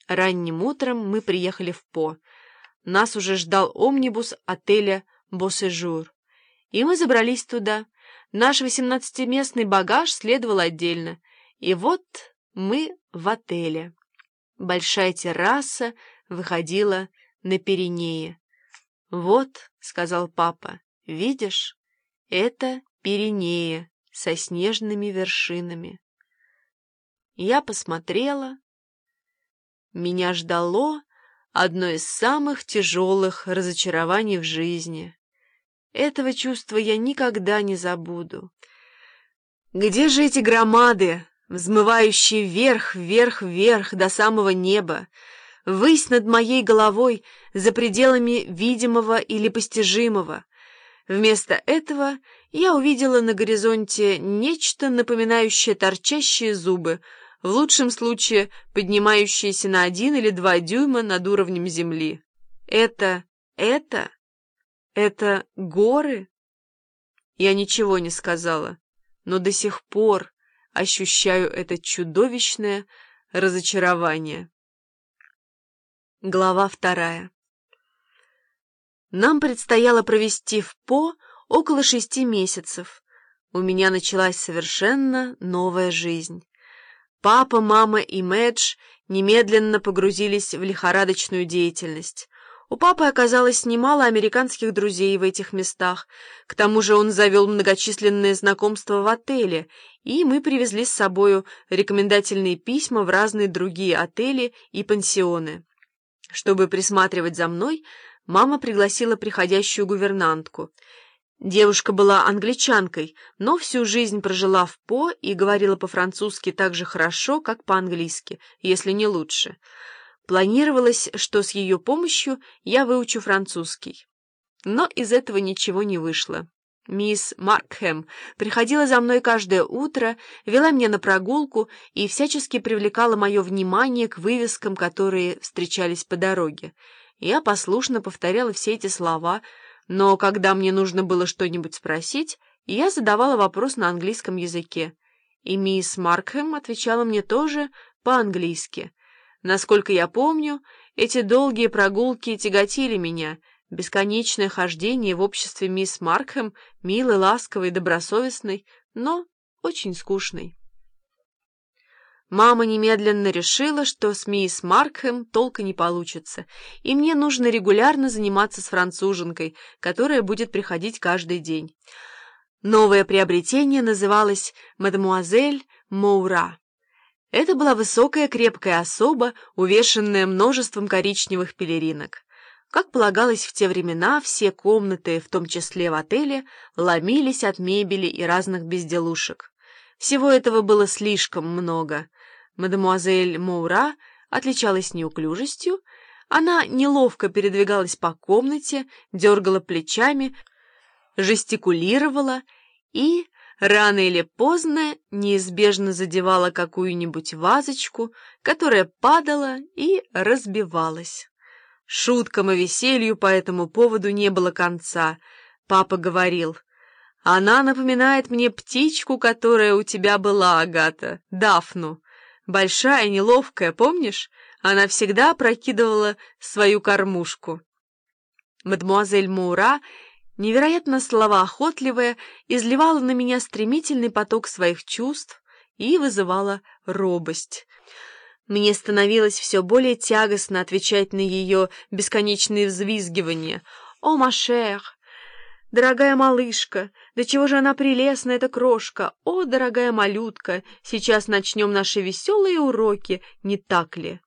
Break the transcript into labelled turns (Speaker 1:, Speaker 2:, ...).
Speaker 1: Ранним утром мы приехали в По. Нас уже ждал омнибус отеля «Босежур». И мы забрались туда. Наш 18-местный багаж следовал отдельно. И вот мы в отеле. Большая терраса выходила на Пиренеи. «Вот», — сказал папа, — «видишь, это Пиренеи со снежными вершинами». Я посмотрела. Меня ждало одно из самых тяжелых разочарований в жизни. Этого чувства я никогда не забуду. Где же эти громады, взмывающие вверх, вверх, вверх до самого неба, ввысь над моей головой, за пределами видимого или постижимого? Вместо этого я увидела на горизонте нечто напоминающее торчащие зубы, в лучшем случае поднимающиеся на 1 или 2 дюйма над уровнем земли. Это горы? Я ничего не сказала, но до сих пор ощущаю это чудовищное разочарование. Глава 2. Нам предстояло провести в По около 6 месяцев. У меня началась совершенно новая жизнь. Папа, мама и Мэдж немедленно погрузились в лихорадочную деятельность. У папы оказалось немало американских друзей в этих местах. К тому же он завел многочисленные знакомства в отеле, и мы привезли с собою рекомендательные письма в разные другие отели и пансионы. Чтобы присматривать за мной, мама пригласила приходящую гувернантку. Девушка была англичанкой, но всю жизнь прожила в По и говорила по-французски так же хорошо, как по-английски, если не лучше. Планировалось, что с ее помощью я выучу французский. Но из этого ничего не вышло. Мисс Маркхэм приходила за мной каждое утро, вела меня на прогулку и всячески привлекала мое внимание к вывескам, которые встречались по дороге. Я послушно повторяла все эти слова, но когда мне нужно было что-нибудь спросить, я задавала вопрос на английском языке, и мисс Маркхэм отвечала мне тоже по-английски. Насколько я помню, эти долгие прогулки тяготили меня, бесконечное хождение в обществе мисс Маркхэм, милой, ласковой, добросовестной, но очень скучной. Мама немедленно решила, что с мисс Маркхэм толка не получится, и мне нужно регулярно заниматься с француженкой, которая будет приходить каждый день. Новое приобретение называлось «Мадемуазель Моура». Это была высокая крепкая особа, увешанная множеством коричневых пелеринок. Как полагалось в те времена, все комнаты, в том числе в отеле, ломились от мебели и разных безделушек. Всего этого было слишком много. Мадемуазель Моура отличалась неуклюжестью, она неловко передвигалась по комнате, дергала плечами, жестикулировала и, рано или поздно, неизбежно задевала какую-нибудь вазочку, которая падала и разбивалась. Шуткам и веселью по этому поводу не было конца. Папа говорил: «Она напоминает мне птичку, которая у тебя была, Агата, Дафну. Большая, неловкая, помнишь? Она всегда опрокидывала свою кормушку». Мадемуазель Моура, невероятно словоохотливая, изливала на меня стремительный поток своих чувств и вызывала робость. Мне становилось все более тягостно отвечать на ее бесконечные взвизгивания. «О, ма шер! Дорогая малышка! Да чего же она прелестна, эта крошка! О, дорогая малютка! Сейчас начнем наши веселые уроки, не так ли?»